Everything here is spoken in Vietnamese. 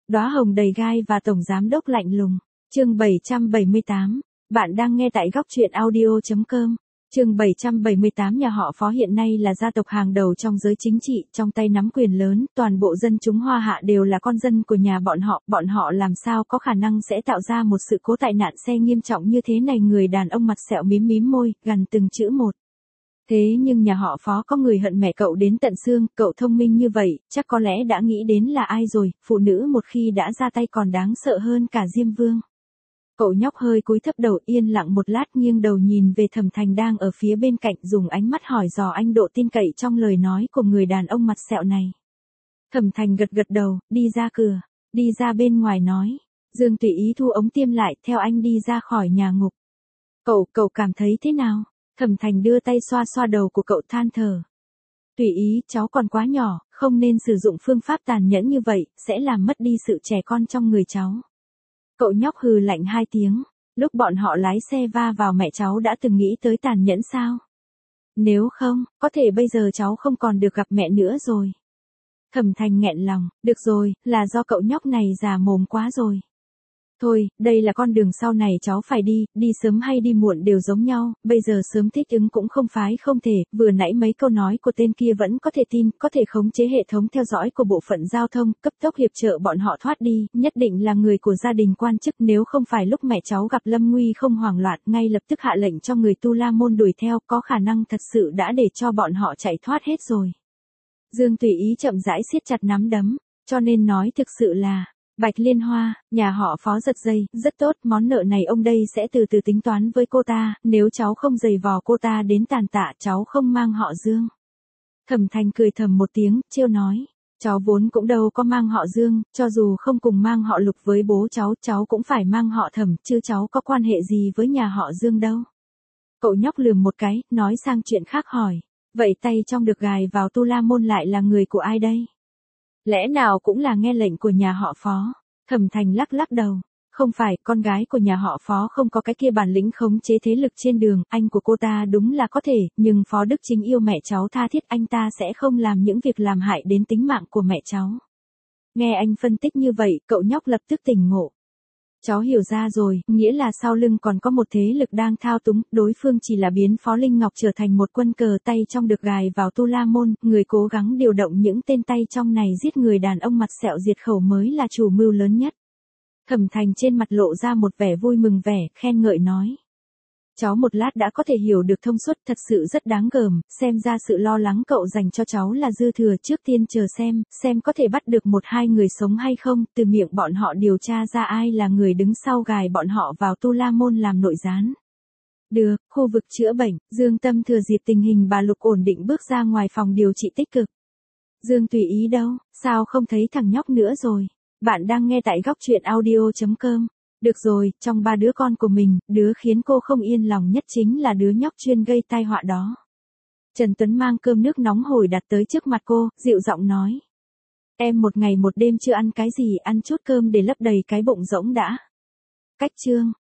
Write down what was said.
Đóa hồng đầy gai và tổng giám đốc lạnh lùng. Chương 778. Bạn đang nghe tại góc truyện audio.com. Chương 778. Nhà họ Phó hiện nay là gia tộc hàng đầu trong giới chính trị, trong tay nắm quyền lớn, toàn bộ dân chúng Hoa Hạ đều là con dân của nhà bọn họ làm sao có khả năng sẽ tạo ra một sự cố tai nạn xe nghiêm trọng như thế này. Người đàn ông mặt sẹo mím môi, gằn từng chữ một. Thế nhưng nhà họ Phó có người hận mẹ cậu đến tận xương, cậu thông minh như vậy, chắc có lẽ đã nghĩ đến là ai rồi, phụ nữ một khi đã ra tay còn đáng sợ hơn cả Diêm Vương. Cậu nhóc hơi cúi thấp đầu yên lặng một lát nghiêng đầu nhìn về Thẩm Thành đang ở phía bên cạnh dùng ánh mắt hỏi dò anh độ tin cậy trong lời nói của người đàn ông mặt sẹo này. Thẩm Thành gật đầu, đi ra cửa, đi ra bên ngoài nói. Dương tùy ý thu ống tiêm lại theo anh đi ra khỏi nhà ngục. Cậu cảm thấy thế nào? Thẩm Thành đưa tay xoa đầu của cậu than thở. Tùy ý, cháu còn quá nhỏ, không nên sử dụng phương pháp tàn nhẫn như vậy, sẽ làm mất đi sự trẻ con trong người cháu. Cậu nhóc hừ lạnh 2 tiếng, lúc bọn họ lái xe va vào mẹ cháu đã từng nghĩ tới tàn nhẫn sao? Nếu không, có thể bây giờ cháu không còn được gặp mẹ nữa rồi. Thẩm Thành nghẹn lòng, được rồi, là do cậu nhóc này già mồm quá rồi. Thôi, đây là con đường sau này cháu phải đi sớm hay đi muộn đều giống nhau, bây giờ sớm thích ứng cũng không phái không thể, vừa nãy mấy câu nói của tên kia vẫn có thể tin, có thể khống chế hệ thống theo dõi của bộ phận giao thông, cấp tốc hiệp trợ bọn họ thoát đi, nhất định là người của gia đình quan chức, nếu không phải lúc mẹ cháu gặp lâm nguy không hoảng loạn, ngay lập tức hạ lệnh cho người Tu La Môn đuổi theo, có khả năng thật sự đã để cho bọn họ chạy thoát hết rồi. Dương tùy ý chậm rãi siết chặt nắm đấm, cho nên nói thực sự là... Bạch Liên Hoa, nhà họ Phó giật dây, rất tốt, món nợ này ông đây sẽ từ từ tính toán với cô ta, nếu cháu không giày vò cô ta đến tàn tạ cháu không mang họ Dương. Thẩm Thành cười thầm một tiếng, trêu nói, cháu vốn cũng đâu có mang họ Dương, cho dù không cùng mang họ Lục với bố cháu cũng phải mang họ Thẩm, chứ cháu có quan hệ gì với nhà họ Dương đâu. Cậu nhóc lườm một cái, nói sang chuyện khác hỏi, vậy tay trong được gài vào Tu La Môn lại là người của ai đây? Lẽ nào cũng là nghe lệnh của nhà họ Phó? Thẩm Thành lắc đầu. Không phải, con gái của nhà họ Phó không có cái kia bản lĩnh khống chế thế lực trên đường, anh của cô ta đúng là có thể, nhưng Phó Đức Chính yêu mẹ cháu tha thiết, anh ta sẽ không làm những việc làm hại đến tính mạng của mẹ cháu. Nghe anh phân tích như vậy, cậu nhóc lập tức tỉnh ngộ. Cháu hiểu ra rồi, nghĩa là sau lưng còn có một thế lực đang thao túng, đối phương chỉ là biến Phó Linh Ngọc trở thành một quân cờ tay trong được gài vào Tu La Môn, người cố gắng điều động những tên tay trong này giết người đàn ông mặt sẹo diệt khẩu mới là chủ mưu lớn nhất. Thẩm Thành trên mặt lộ ra một vẻ vui mừng vẻ, khen ngợi nói. Cháu một lát đã có thể hiểu được thông suốt, thật sự rất đáng gờm, xem ra sự lo lắng cậu dành cho cháu là dư thừa, trước tiên chờ xem có thể bắt được 1-2 người sống hay không, từ miệng bọn họ điều tra ra ai là người đứng sau gài bọn họ vào Tu La Môn làm nội gián. Được, khu vực chữa bệnh, Dương Tâm thừa dịp tình hình bà Lục ổn định bước ra ngoài phòng điều trị tích cực. Dương tùy ý đâu, sao không thấy thằng nhóc nữa rồi? Bạn đang nghe tại góc truyện audio.com. Được rồi, trong 3 đứa con của mình, đứa khiến cô không yên lòng nhất chính là đứa nhóc chuyên gây tai họa đó. Trần Tuấn mang cơm nước nóng hổi đặt tới trước mặt cô, dịu giọng nói. Em một ngày một đêm chưa ăn cái gì, ăn chút cơm để lấp đầy cái bụng rỗng đã. Cách chương.